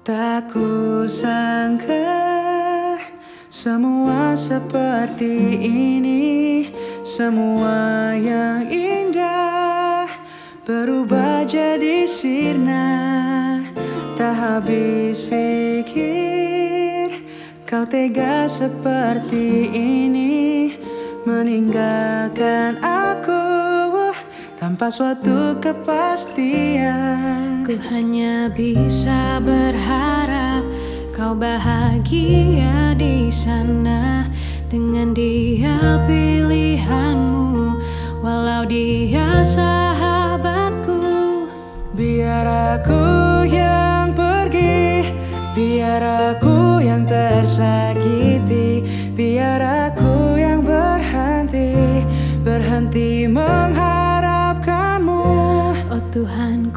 Tak kusangka semua seperti ini. Semua yang indah berubah jadi sirna. Tak habis pikir kau tega seperti ini, meninggalkan aku tanpa suatu kepastian. Ku hanya bisa berharap kau bahagia di sana dengan dia pilihanmu, walau dia sahabatku. Biar aku yang pergi, biar aku yang tersakiti, biar aku yang berhenti mengharap kamu. Oh Tuhan,